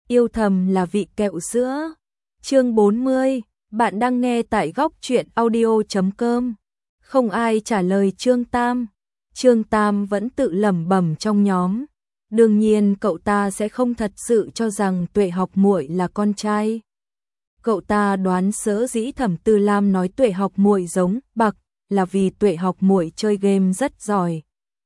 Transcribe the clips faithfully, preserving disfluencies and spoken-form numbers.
Yêu thầm là vị kẹo sữa. Chương bốn mươi, bạn đang nghe tại góc truyện audio chấm com. Không ai trả lời Trương Tam. Trương Tam vẫn tự lẩm bẩm trong nhóm. Đương nhiên cậu ta sẽ không thật sự cho rằng Tuệ Học muội là con trai. Cậu ta đoán sở dĩ Thẩm Tư Lam nói Tuệ Học muội giống Bạc là vì Tuệ Học muội chơi game rất giỏi.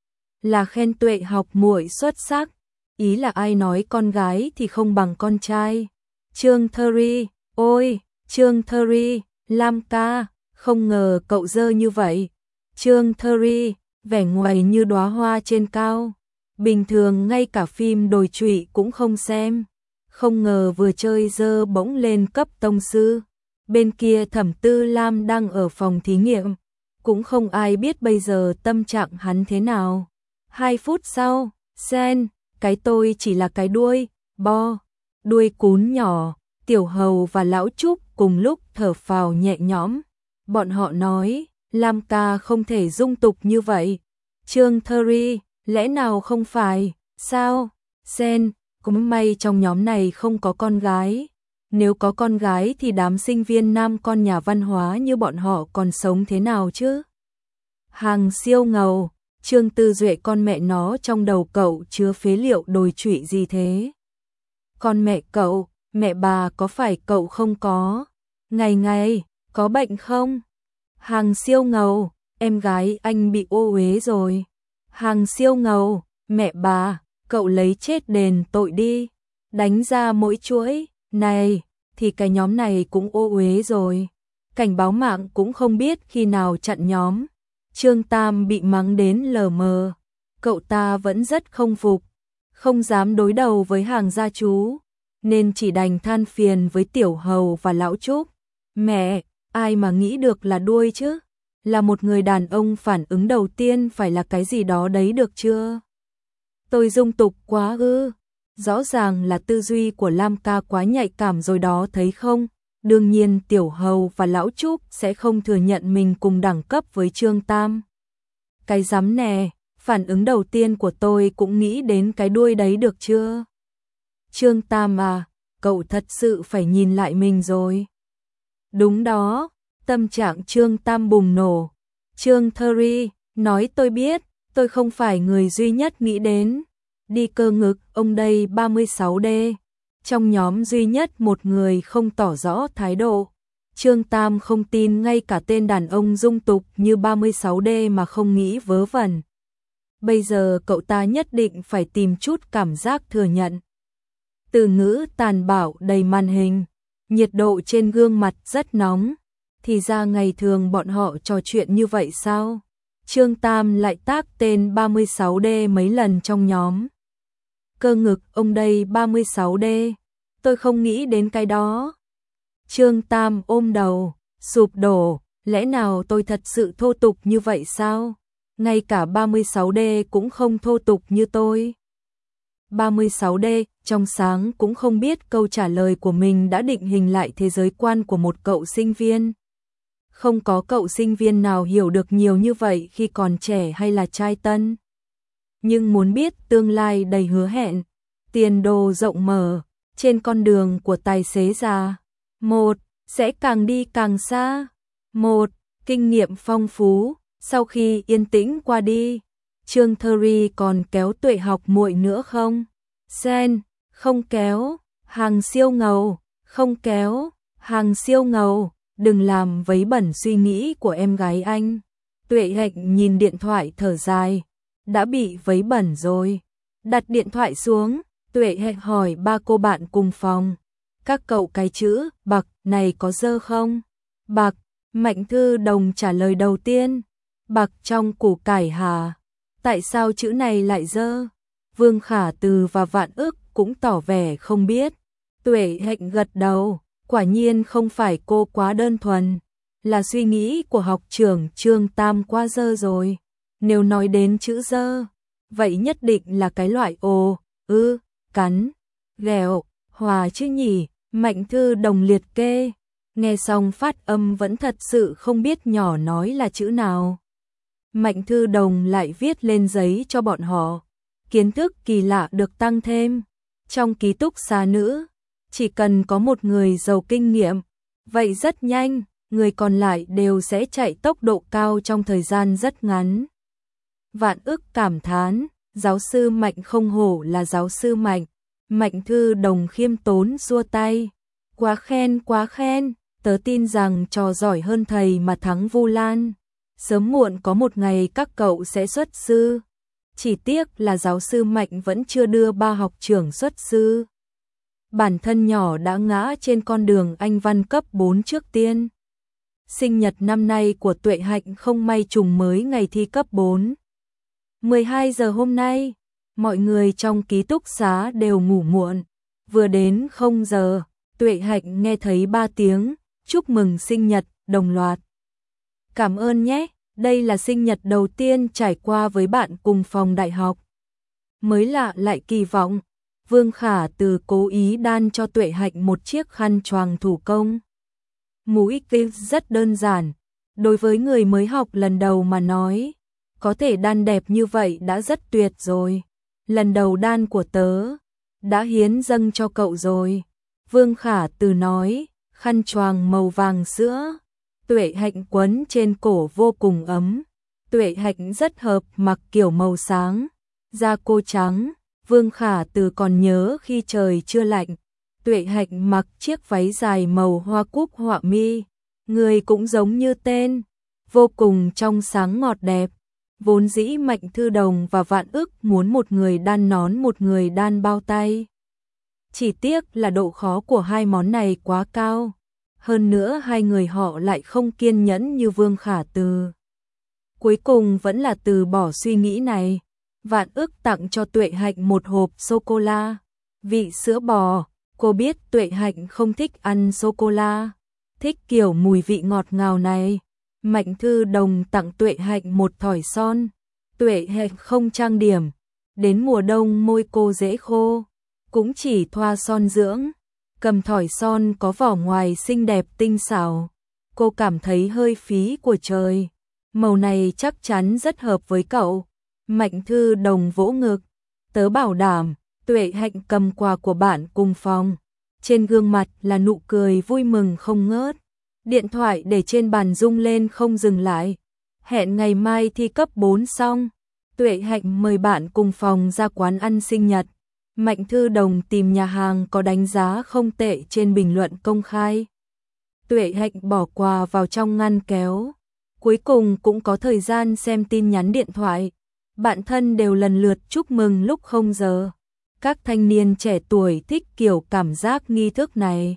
Là khen Tuệ Học muội xuất sắc. Ý là ai nói con gái thì không bằng con trai. Trương Thơ-ri, ôi, Trương Thơ-ri, Lam ca, không ngờ cậu dơ như vậy. Trương Thơ-ri, vẻ ngoài như đóa hoa trên cao. Bình thường ngay cả phim đồi trụy cũng không xem. Không ngờ vừa chơi dơ bỗng lên cấp tông sư. Bên kia Thẩm Tư Lam đang ở phòng thí nghiệm. Cũng không ai biết bây giờ tâm trạng hắn thế nào. Hai phút sau, Sen, cái tôi chỉ là cái đuôi, bo, đuôi cún nhỏ, Tiểu Hầu và Lão Trúc cùng lúc thở phào nhẹ nhõm. Bọn họ nói, Lam ca không thể dung tục như vậy. Trương Thơ-ri, lẽ nào không phải, sao? Sen, cũng may trong nhóm này không có con gái. Nếu có con gái thì đám sinh viên nam con nhà văn hóa như bọn họ còn sống thế nào chứ? Hàng Siêu ngầu, Trương Tư Duệ con mẹ nó trong đầu cậu chứa phế liệu đồi trụy gì thế? Con mẹ cậu, mẹ bà có phải cậu không có? Ngày ngày, có bệnh không? Hàng Siêu ngầu, em gái anh bị ô uế rồi. Hàng Siêu ngầu, mẹ bà, cậu lấy chết đền tội đi. Đánh ra mỗi chuỗi, này, thì cái nhóm này cũng ô uế rồi. Cảnh báo mạng cũng không biết khi nào chặn nhóm. Trương Tam bị mắng đến lờ mờ. Cậu ta vẫn rất không phục, không dám đối đầu với Hàng gia chú, nên chỉ đành than phiền với Tiểu Hầu và Lão Trúc. Mẹ, ai mà nghĩ được là đuôi chứ? Là một người đàn ông phản ứng đầu tiên phải là cái gì đó đấy được chưa? Tôi dung tục quá ư? Rõ ràng là tư duy của Lam ca quá nhạy cảm rồi đó thấy không? Đương nhiên Tiểu Hầu và Lão Trúc sẽ không thừa nhận mình cùng đẳng cấp với Trương Tam. Cái rắm nè, phản ứng đầu tiên của tôi cũng nghĩ đến cái đuôi đấy được chưa? Trương Tam à, cậu thật sự phải nhìn lại mình rồi. Đúng đó, tâm trạng Trương Tam bùng nổ. Trương Thơ-ri, nói tôi biết, tôi không phải người duy nhất nghĩ đến. Đi cơ ngực, ông đây ba mươi sáu D. Trong nhóm duy nhất một người không tỏ rõ thái độ. Trương Tam không tin ngay cả tên đàn ông dung tục như ba mươi sáu D mà không nghĩ vớ vẩn. Bây giờ cậu ta nhất định phải tìm chút cảm giác thừa nhận. Từ ngữ tàn bạo đầy màn hình, nhiệt độ trên gương mặt rất nóng. Thì ra ngày thường bọn họ trò chuyện như vậy sao? Trương Tam lại tác tên ba mươi sáu D mấy lần trong nhóm. Cơ ngực ông đây ba mươi sáu D, tôi không nghĩ đến cái đó. Trương Tam ôm đầu, sụp đổ, lẽ nào tôi thật sự thô tục như vậy sao? Ngay cả ba mươi sáu D cũng không thô tục như tôi. ba mươi sáu D, trong sáng cũng không biết câu trả lời của mình đã định hình lại thế giới quan của một cậu sinh viên. Không có cậu sinh viên nào hiểu được nhiều như vậy khi còn trẻ hay là trai tân. Nhưng muốn biết tương lai đầy hứa hẹn, tiền đồ rộng mở, trên con đường của tài xế già. Một, sẽ càng đi càng xa. Một, kinh nghiệm phong phú, sau khi yên tĩnh qua đi. Trương Thơ-ri còn kéo Tuệ Học muội nữa không? Sen, không kéo. Hàng Siêu ngầu, không kéo. Hàng Siêu ngầu, đừng làm vấy bẩn suy nghĩ của em gái anh. Tuệ Hạnh nhìn điện thoại thở dài. Đã bị vấy bẩn rồi. Đặt điện thoại xuống, Tuệ Hạnh hỏi ba cô bạn cùng phòng. Các cậu cái chữ Bạc này có dơ không? Bạc, Mạnh Thư Đồng trả lời đầu tiên. Bạc trong củ cải hả? Tại sao chữ này lại dơ? Vương Khả Từ và Vạn Ức cũng tỏ vẻ không biết. Tuệ Hạnh gật đầu, quả nhiên không phải cô quá đơn thuần. Là suy nghĩ của học trưởng Trương Tam quá dơ rồi. Nếu nói đến chữ dơ, vậy nhất định là cái loại ồ, ư, cắn, ghẹo, hòa chứ nhỉ? Mạnh Thư Đồng liệt kê. Nghe xong phát âm vẫn thật sự không biết nhỏ nói là chữ nào. Mạnh Thư Đồng lại viết lên giấy cho bọn họ. Kiến thức kỳ lạ được tăng thêm. Trong ký túc xá nữ, Chỉ cần có một người giàu kinh nghiệm, vậy rất nhanh, người còn lại đều sẽ chạy tốc độ cao trong thời gian rất ngắn. Vạn ức cảm thán, giáo sư Mạnh không hổ là giáo sư Mạnh. Mạnh Thư Đồng khiêm tốn xua tay. Quá khen, quá khen, tớ tin rằng trò giỏi hơn thầy mà thắng Vu Lan. Sớm muộn có một ngày các cậu sẽ xuất sư. Chỉ tiếc là giáo sư Mạnh vẫn chưa đưa ba học trưởng xuất sư. Bản thân nhỏ đã ngã trên con đường Anh văn cấp bốn trước tiên. Sinh nhật năm nay của Tuệ Hạnh không may trùng mới ngày thi cấp bốn. mười hai giờ hôm nay, mọi người trong ký túc xá đều ngủ muộn. Vừa đến không giờ, Tuệ Hạnh nghe thấy ba tiếng chúc mừng sinh nhật đồng loạt. Cảm ơn nhé, đây là sinh nhật đầu tiên trải qua với bạn cùng phòng đại học. Mới lạ lại kỳ vọng, Vương Khả Từ cố ý đan cho Tuệ Hạnh một chiếc khăn choàng thủ công. Mũi kia rất đơn giản, đối với người mới học lần đầu mà nói, có thể đan đẹp như vậy đã rất tuyệt rồi. Lần đầu đan của tớ, đã hiến dâng cho cậu rồi. Vương Khả Từ nói, khăn choàng màu vàng sữa, Tuệ Hạnh quấn trên cổ vô cùng ấm. Tuệ Hạnh rất hợp mặc kiểu màu sáng, da cô trắng. Vương Khả Từ còn nhớ khi trời chưa lạnh, Tuệ Hạnh mặc chiếc váy dài màu hoa cúc họa mi, người cũng giống như tên, vô cùng trong sáng ngọt đẹp. Vốn dĩ Mạnh Thư Đồng và Vạn Ức muốn một người đan nón một người đan bao tay. Chỉ tiếc là độ khó của hai món này quá cao. Hơn nữa hai người họ lại không kiên nhẫn như Vương Khả Từ. Cuối cùng vẫn là từ bỏ suy nghĩ này. Vạn Ức tặng cho Tuệ Hạnh một hộp sô-cô-la, vị sữa bò. Cô biết Tuệ Hạnh không thích ăn sô-cô-la, thích kiểu mùi vị ngọt ngào này. Mạnh Thư Đồng tặng Tuệ Hạnh một thỏi son. Tuệ Hạnh không trang điểm, đến mùa đông môi cô dễ khô, cũng chỉ thoa son dưỡng. Cầm thỏi son có vỏ ngoài xinh đẹp tinh xảo, cô cảm thấy hơi phí của trời. Màu này chắc chắn rất hợp với cậu. Mạnh Thư Đồng vỗ ngực, tớ bảo đảm. Tuệ Hạnh cầm quà của bạn cùng phòng, trên gương mặt là nụ cười vui mừng không ngớt. Điện thoại để trên bàn rung lên không dừng lại. Hẹn ngày mai thi cấp bốn xong, Tuệ Hạnh mời bạn cùng phòng ra quán ăn sinh nhật. Mạnh Thư Đồng tìm nhà hàng có đánh giá không tệ trên bình luận công khai. Tuệ Hạnh bỏ quà vào trong ngăn kéo. Cuối cùng cũng có thời gian xem tin nhắn điện thoại. Bạn thân đều lần lượt chúc mừng lúc không giờ. Các thanh niên trẻ tuổi thích kiểu cảm giác nghi thức này.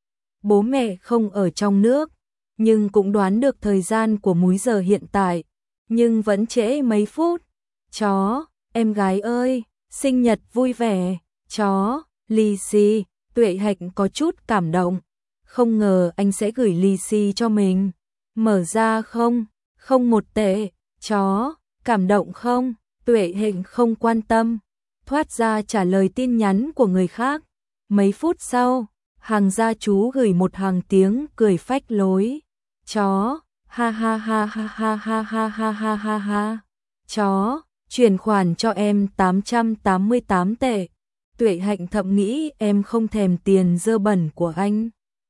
Bố mẹ không ở trong nước, nhưng cũng đoán được thời gian của múi giờ hiện tại, nhưng vẫn trễ mấy phút. Chó, em gái ơi, sinh nhật vui vẻ. Chó, lì xì. Tuệ Hạnh có chút cảm động. Không ngờ anh sẽ gửi lì xì cho mình. Mở ra không? Không một tệ. Chó, cảm động không? Tuệ Hạnh không quan tâm, thoát ra trả lời tin nhắn của người khác. Mấy phút sau, hàng gia chú gửi một hàng tiếng cười phách lối. Chó, ha ha ha ha ha ha ha ha ha ha ha. Chó, chuyển khoản cho em tám trăm tám mươi tám tệ. Tuệ Hạnh thầm nghĩ em không thèm tiền dơ bẩn của anh.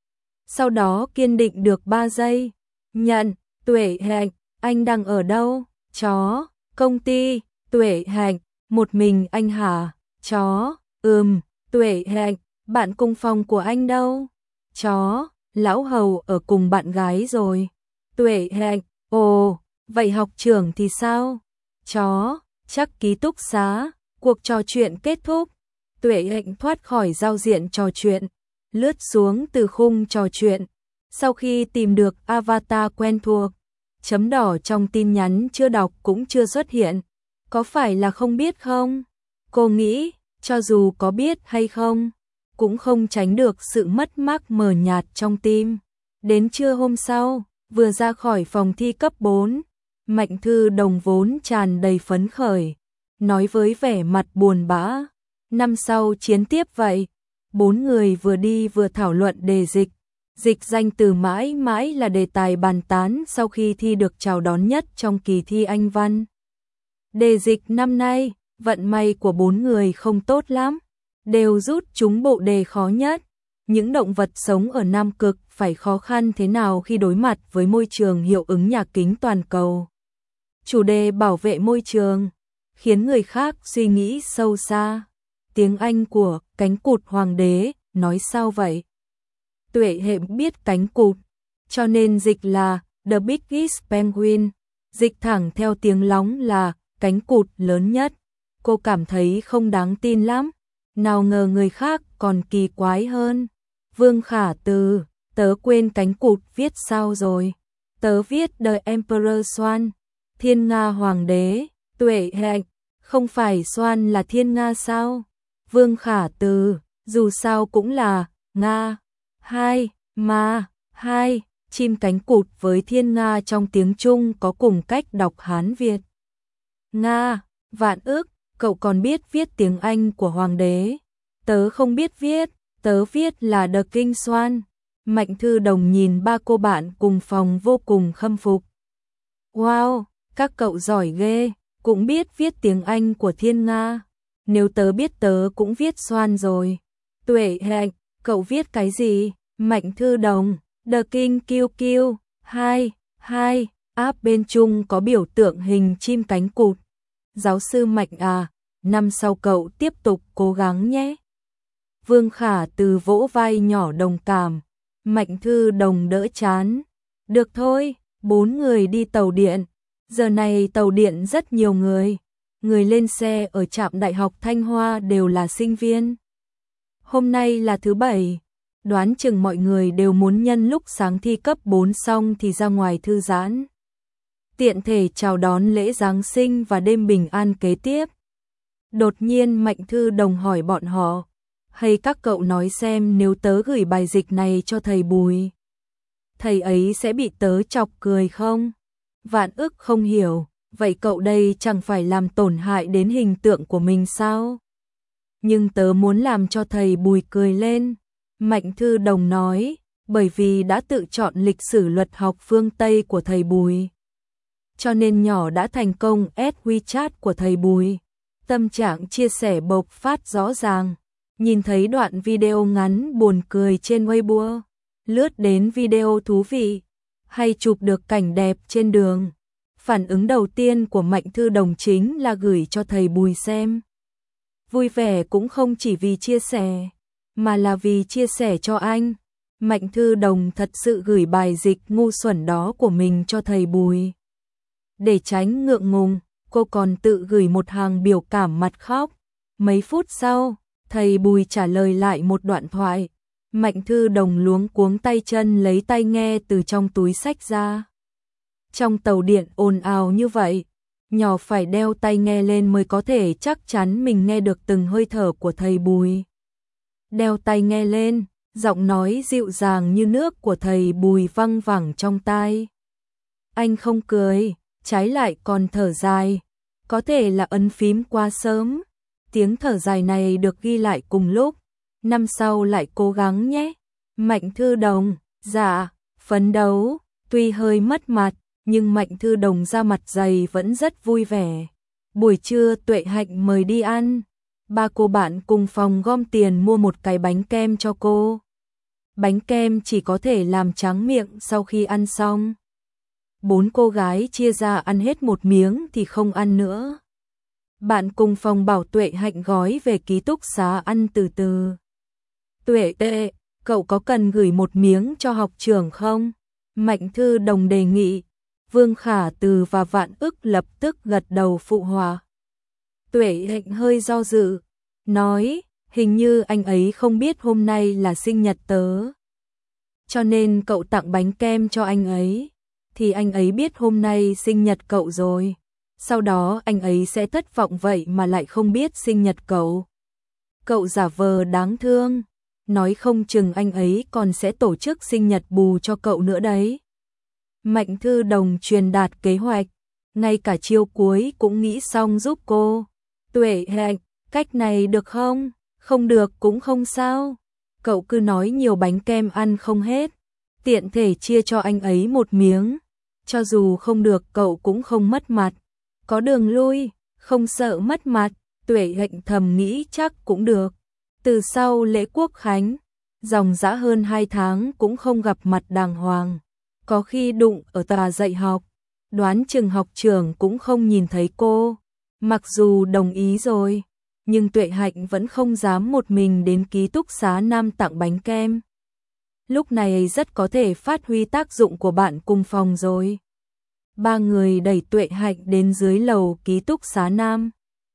Sau đó kiên định được ba giây. Nhận. Tuệ Hạnh, anh đang ở đâu? Chó, công ty. Tuệ Hạnh, một mình anh hả? Chó, ừm. Tuệ Hạnh, bạn cùng phòng của anh đâu? Chó, lão hầu ở cùng bạn gái rồi. Tuệ Hạnh, ồ, vậy học trưởng thì sao? Chó, chắc ký túc xá. Cuộc trò chuyện kết thúc. Tuệ Hạnh thoát khỏi giao diện trò chuyện, lướt xuống từ khung trò chuyện. Sau khi tìm được avatar quen thuộc, chấm đỏ trong tin nhắn chưa đọc cũng chưa xuất hiện. Có phải là không biết không? Cô nghĩ, cho dù có biết hay không, cũng không tránh được sự mất mát mờ nhạt trong tim. Đến trưa hôm sau, vừa ra khỏi phòng thi cấp bốn, Mạnh Thư Đồng vốn tràn đầy phấn khởi, nói với vẻ mặt buồn bã. Năm sau chiến tiếp vậy. Bốn người vừa đi vừa thảo luận đề dịch. Dịch danh từ mãi mãi là đề tài bàn tán sau khi thi được chào đón nhất trong kỳ thi Anh văn. Đề dịch năm nay, vận may của bốn người không tốt lắm, đều rút trúng bộ đề khó nhất. những động vật sống ở Nam Cực phải khó khăn thế nào khi đối mặt với môi trường hiệu ứng nhà kính toàn cầu. Chủ đề bảo vệ môi trường khiến người khác suy nghĩ sâu xa. Tiếng Anh của cánh cụt hoàng đế nói sao vậy? Tuệ Hệ biết cánh cụt, cho nên dịch là The Biggest Penguin, dịch thẳng theo tiếng lóng là cánh cụt lớn nhất. Cô cảm thấy không đáng tin lắm, nào ngờ người khác còn kỳ quái hơn. Vương Khả Từ, tớ quên cánh cụt viết sao rồi? Tớ viết The Emperor Swan, Thiên Nga Hoàng đế. Tuệ Hệ, không phải Swan là Thiên Nga sao? Vương Khả Từ, dù sao cũng là Nga. Hai, mà, hai, chim cánh cụt với Thiên Nga trong tiếng Trung có cùng cách đọc Hán Việt. Nga, Vạn Ức, cậu còn biết viết tiếng Anh của Hoàng đế. Tớ không biết viết, tớ viết là The King Swan. Mạnh Thư Đồng nhìn ba cô bạn cùng phòng vô cùng khâm phục. Wow, các cậu giỏi ghê, cũng biết viết tiếng Anh của Thiên Nga. Nếu tớ biết tớ cũng viết Swan rồi. Tuệ Hệ, cậu viết cái gì? Mạnh Thư Đồng, The King Kiêu Kiêu. Hai, hai, áp bên Trung có biểu tượng hình chim cánh cụt. Giáo sư Mạnh à, năm sau cậu tiếp tục cố gắng nhé. Vương Khả Từ vỗ vai nhỏ đồng cảm. Mạnh Thư Đồng đỡ chán. Được thôi, bốn người đi tàu điện. Giờ này tàu điện rất nhiều người. Người lên xe ở trạm Đại học Thanh Hoa đều là sinh viên. Hôm nay là thứ bảy, đoán chừng mọi người đều muốn nhân lúc sáng thi cấp bốn xong thì ra ngoài thư giãn. Tiện thể chào đón lễ Giáng sinh và đêm bình an kế tiếp. Đột nhiên Mạnh Thư Đồng hỏi bọn họ, hay các cậu nói xem nếu tớ gửi bài dịch này cho thầy Bùi, thầy ấy sẽ bị tớ chọc cười không? Vạn Ức không hiểu, vậy cậu đây chẳng phải làm tổn hại đến hình tượng của mình sao? Nhưng tớ muốn làm cho thầy Bùi cười lên. Mạnh Thư Đồng nói, bởi vì đã tự chọn lịch sử luật học phương Tây của thầy Bùi. Cho nên nhỏ đã thành công add WeChat của thầy Bùi. Tâm trạng chia sẻ bộc phát rõ ràng. Nhìn thấy đoạn video ngắn buồn cười trên Weibo, lướt đến video thú vị, hay chụp được cảnh đẹp trên đường. Phản ứng đầu tiên của Mạnh Thư Đồng chính là gửi cho thầy Bùi xem. Vui vẻ cũng không chỉ vì chia sẻ, mà là vì chia sẻ cho anh. Mạnh Thư Đồng thật sự gửi bài dịch ngu xuẩn đó của mình cho thầy Bùi. Để tránh ngượng ngùng, cô còn tự gửi một hàng biểu cảm mặt khóc. Mấy phút sau, thầy Bùi trả lời lại một đoạn thoại. Mạnh Thư Đồng luống cuống tay chân lấy tai nghe từ trong túi xách ra. Trong tàu điện ồn ào như vậy, nhỏ phải đeo tai nghe lên mới có thể chắc chắn mình nghe được từng hơi thở của thầy Bùi. Đeo tai nghe lên, giọng nói dịu dàng như nước của thầy Bùi văng vẳng trong tai. Anh không cười, trái lại còn thở dài. Có thể là ấn phím quá sớm. Tiếng thở dài này được ghi lại cùng lúc. Năm sau lại cố gắng nhé. Mạnh Thư Đồng, dạ, phấn đấu. Tuy hơi mất mặt, nhưng Mạnh Thư Đồng ra mặt dày vẫn rất vui vẻ. Buổi trưa Tuệ Hạnh mời đi ăn. Ba cô bạn cùng phòng gom tiền mua một cái bánh kem cho cô. Bánh kem chỉ có thể làm tráng miệng sau khi ăn xong. Bốn cô gái chia ra ăn hết một miếng thì không ăn nữa. Bạn cùng phòng bảo Tuệ Hạnh gói về ký túc xá ăn từ từ. Tuệ Tệ, cậu có cần gửi một miếng cho học trưởng không? Mạnh Thư Đồng đề nghị. Vương Khả Từ và Vạn Ức lập tức gật đầu phụ họa. Tuệ Hạnh hơi do dự, nói, hình như anh ấy không biết hôm nay là sinh nhật tớ. Cho nên cậu tặng bánh kem cho anh ấy, thì anh ấy biết hôm nay sinh nhật cậu rồi. Sau đó anh ấy sẽ thất vọng vậy mà lại không biết sinh nhật cậu. Cậu giả vờ đáng thương, nói không chừng anh ấy còn sẽ tổ chức sinh nhật bù cho cậu nữa đấy. Mạnh Thư Đồng truyền đạt kế hoạch, ngay cả chiêu cuối cũng nghĩ xong giúp cô. Tuệ Hạnh, cách này được không? Không được cũng không sao. Cậu cứ nói nhiều bánh kem ăn không hết, tiện thể chia cho anh ấy một miếng. Cho dù không được cậu cũng không mất mặt. Có đường lui, không sợ mất mặt. Tuệ Hạnh thầm nghĩ chắc cũng được. Từ sau lễ Quốc khánh, dòng dã hơn hai tháng cũng không gặp mặt đàng hoàng. Có khi đụng ở tòa dạy học, đoán chừng học trưởng cũng không nhìn thấy cô. Mặc dù đồng ý rồi, nhưng Tuệ Hạnh vẫn không dám một mình đến ký túc xá Nam tặng bánh kem. Lúc này rất có thể phát huy tác dụng của bạn cùng phòng rồi. Ba người đẩy Tuệ Hạnh đến dưới lầu ký túc xá Nam.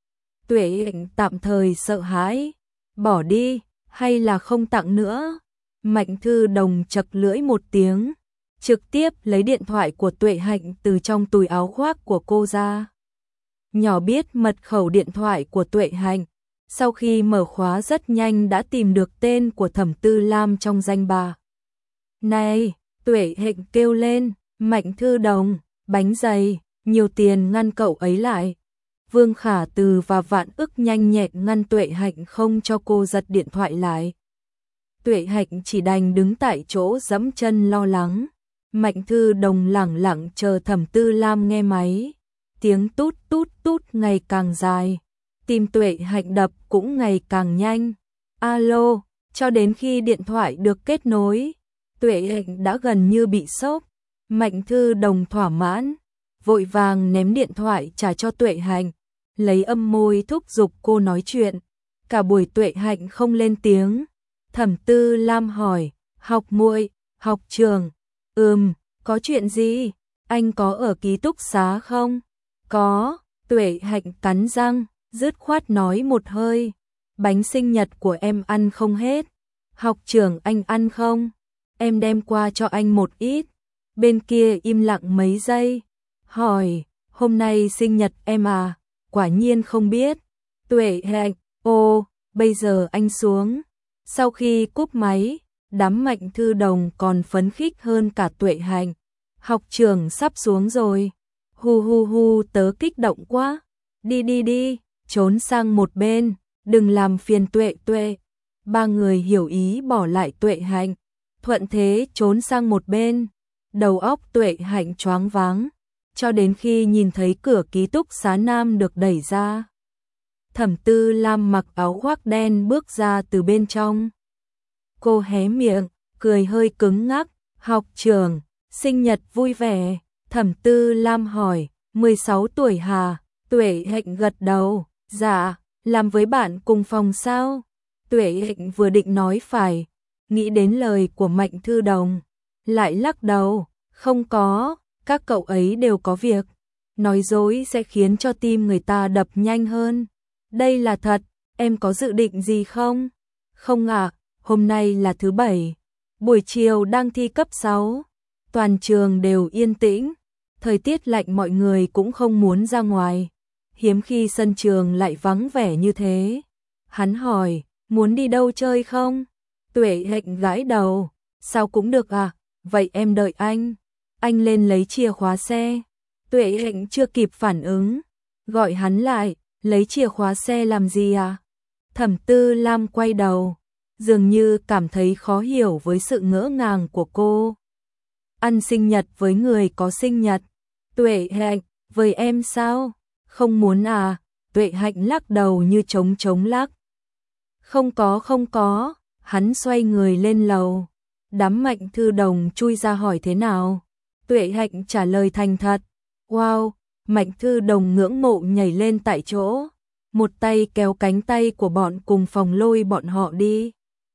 Tuệ Hạnh tạm thời sợ hãi, bỏ đi, hay là không tặng nữa. Mạnh Thư Đồng chật lưỡi một tiếng, trực tiếp lấy điện thoại của Tuệ Hạnh từ trong túi áo khoác của cô ra. Nhỏ biết mật khẩu điện thoại của Tuệ Hạnh, sau khi mở khóa rất nhanh đã tìm được tên của Thẩm Tư Lam trong danh bạ. Này, Tuệ Hạnh kêu lên, Mạnh Thư Đồng, bánh dày, nhiều tiền ngăn cậu ấy lại. Vương Khả Từ và Vạn Ức nhanh nhẹn ngăn Tuệ Hạnh không cho cô giật điện thoại lại. Tuệ Hạnh chỉ đành đứng tại chỗ giẫm chân lo lắng. Mạnh Thư Đồng lẳng lặng chờ Thẩm Tư Lam nghe máy. Tiếng tút tút tút ngày càng dài. Tim Tuệ Hạnh đập cũng ngày càng nhanh. Alo, cho đến khi điện thoại được kết nối, Tuệ Hạnh đã gần như bị sốc. Mạnh Thư Đồng thỏa mãn, vội vàng ném điện thoại trả cho Tuệ Hạnh, lấy âm môi thúc giục cô nói chuyện. Cả buổi Tuệ Hạnh không lên tiếng. Thẩm Tư Lam hỏi, học muội, học trường. Ừm, có chuyện gì? Anh có ở ký túc xá không? Có, Tuệ Hạnh cắn răng, dứt khoát nói một hơi. Bánh sinh nhật của em ăn không hết. Học trưởng anh ăn không? Em đem qua cho anh một ít. Bên kia im lặng mấy giây. Hỏi, hôm nay sinh nhật em à? Quả nhiên không biết. Tuệ Hạnh, ô, bây giờ anh xuống. Sau khi cúp máy, đám Mạnh Thư Đồng còn phấn khích hơn cả Tuệ Hạnh. Học trưởng sắp xuống rồi. Hu hu hu, tớ kích động quá. Đi đi đi, trốn sang một bên, đừng làm phiền Tuệ Tuệ. Ba người hiểu ý bỏ lại Tuệ Hạnh, thuận thế trốn sang một bên. Đầu óc Tuệ Hạnh choáng váng, cho đến khi nhìn thấy cửa ký túc xá Nam được đẩy ra. Thẩm Tư Lam mặc áo khoác đen bước ra từ bên trong. Cô hé miệng, cười hơi cứng ngắc, học trưởng, sinh nhật vui vẻ. Thẩm Tư Lam hỏi, mười sáu tuổi hà? Tuệ Hạnh gật đầu, dạ, làm với bạn cùng phòng sao? Tuệ Hạnh vừa định nói phải, nghĩ đến lời của Mạnh Thư Đồng, lại lắc đầu, không có, các cậu ấy đều có việc. Nói dối sẽ khiến cho tim người ta đập nhanh hơn. Đây là thật, em có dự định gì không? Không ạ, hôm nay là thứ bảy, buổi chiều đang thi cấp sáu, toàn trường đều yên tĩnh, thời tiết lạnh mọi người cũng không muốn ra ngoài, hiếm khi sân trường lại vắng vẻ như thế. Hắn hỏi, muốn đi đâu chơi không? Tuệ Hạnh gãi đầu, sao cũng được à, vậy em đợi anh. Anh lên lấy chìa khóa xe. Tuệ Hạnh chưa kịp phản ứng, gọi hắn lại, lấy chìa khóa xe làm gì à? Thẩm Tư Lam quay đầu, dường như cảm thấy khó hiểu với sự ngỡ ngàng của cô. Ăn sinh nhật với người có sinh nhật. Tuệ Hạnh, với em sao? Không muốn à? Tuệ Hạnh lắc đầu như trống trống lắc. Không có không có, hắn xoay người lên lầu. Đám Mạnh Thư Đồng chui ra hỏi thế nào? Tuệ Hạnh trả lời thành thật. Wow, Mạnh Thư Đồng ngưỡng mộ nhảy lên tại chỗ, một tay kéo cánh tay của bọn cùng phòng lôi bọn họ đi.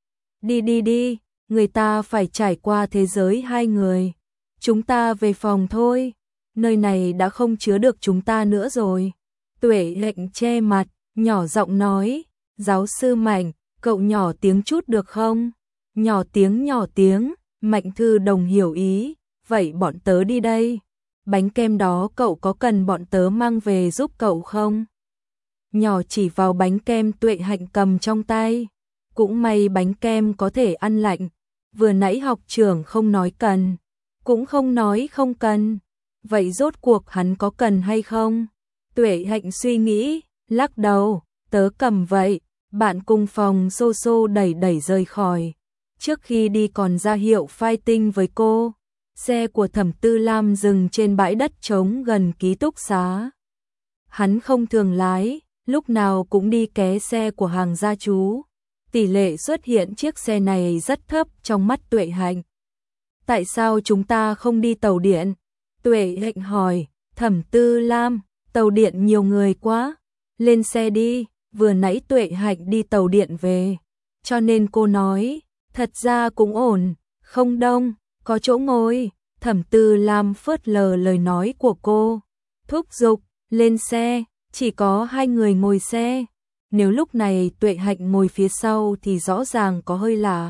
Đi đi đi, người ta phải trải qua thế giới hai người. Chúng ta về phòng thôi, nơi này đã không chứa được chúng ta nữa rồi. Tuệ Hạnh che mặt, nhỏ giọng nói, giáo sư Mạnh, cậu nhỏ tiếng chút được không? Nhỏ tiếng nhỏ tiếng, Mạnh Thư Đồng hiểu ý, vậy bọn tớ đi đây. Bánh kem đó cậu có cần bọn tớ mang về giúp cậu không? Nhỏ chỉ vào bánh kem Tuệ Hạnh cầm trong tay. Cũng may bánh kem có thể ăn lạnh. Vừa nãy học trưởng không nói cần, cũng không nói không cần. Vậy rốt cuộc hắn có cần hay không? Tuệ Hạnh suy nghĩ, lắc đầu, tớ cầm vậy. Bạn cùng phòng xô xô đẩy đẩy rời khỏi. Trước khi đi còn ra hiệu fighting với cô. Xe của Thẩm Tư Lam dừng trên bãi đất trống gần ký túc xá. Hắn không thường lái, lúc nào cũng đi ké xe của hàng gia chú. Tỷ lệ xuất hiện chiếc xe này rất thấp trong mắt Tuệ Hạnh. Tại sao chúng ta không đi tàu điện? Tuệ Hạnh hỏi. Thẩm Tư Lam, tàu điện nhiều người quá. Lên xe đi, vừa nãy Tuệ Hạnh đi tàu điện về. Cho nên cô nói, thật ra cũng ổn, không đông, có chỗ ngồi. Thẩm Tư Lam phớt lờ lời nói của cô. Thúc giục, lên xe, chỉ có hai người ngồi xe. Nếu lúc này Tuệ Hạnh ngồi phía sau thì rõ ràng có hơi lạ.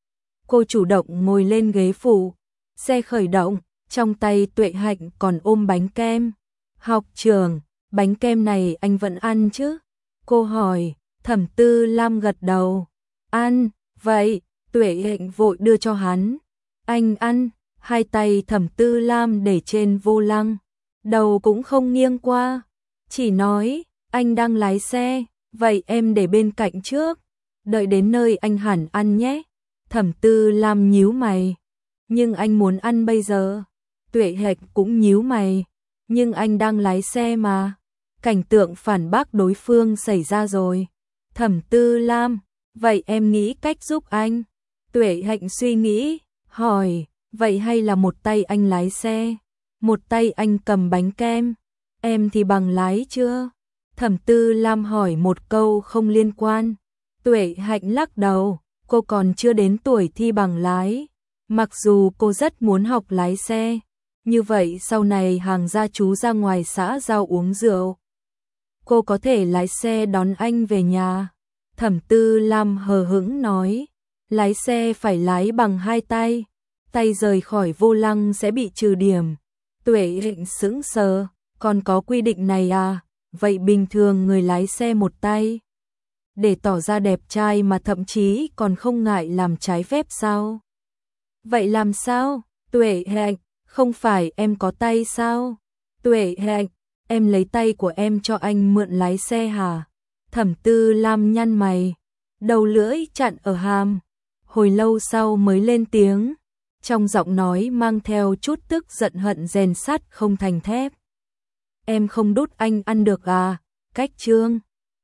Cô chủ động ngồi lên ghế phụ. Xe khởi động, trong tay Tuệ Hạnh còn ôm bánh kem. Học trưởng, bánh kem này anh vẫn ăn chứ? Cô hỏi. Thẩm Tư Lam gật đầu. Ăn, vậy, Tuệ Hạnh vội đưa cho hắn. Anh ăn, hai tay Thẩm Tư Lam để trên vô lăng. Đầu cũng không nghiêng qua. Chỉ nói, anh đang lái xe, vậy em để bên cạnh trước. Đợi đến nơi anh hẳn ăn nhé. Thẩm Tư Lam nhíu mày. Nhưng anh muốn ăn bây giờ. Tuệ Hạnh cũng nhíu mày. Nhưng anh đang lái xe mà. Cảnh tượng phản bác đối phương xảy ra rồi. Thẩm Tư Lam, vậy em nghĩ cách giúp anh. Tuệ Hạnh suy nghĩ, hỏi, vậy hay là một tay anh lái xe, một tay anh cầm bánh kem, em thì bằng lái chưa? Thẩm Tư Lam hỏi một câu không liên quan. Tuệ Hạnh lắc đầu, cô còn chưa đến tuổi thi bằng lái. Mặc dù cô rất muốn học lái xe, như vậy sau này hàng gia chú ra ngoài xã giao uống rượu, cô có thể lái xe đón anh về nhà. Thẩm Tư Lam hờ hững nói, lái xe phải lái bằng hai tay, tay rời khỏi vô lăng sẽ bị trừ điểm. Tuệ Hạnh sững sờ, còn có quy định này à? Vậy bình thường người lái xe một tay, để tỏ ra đẹp trai mà thậm chí còn không ngại làm trái phép sao? Vậy làm sao? Tuệ Hạnh, không phải em có tay sao? Tuệ Hạnh, em lấy tay của em cho anh mượn lái xe hả? Thẩm Tư Lam nhăn mày, đầu lưỡi chặn ở hàm, hồi lâu sau mới lên tiếng, trong giọng nói mang theo chút tức giận hận rèn sắt không thành thép. Em không đút anh ăn được à? Cách trương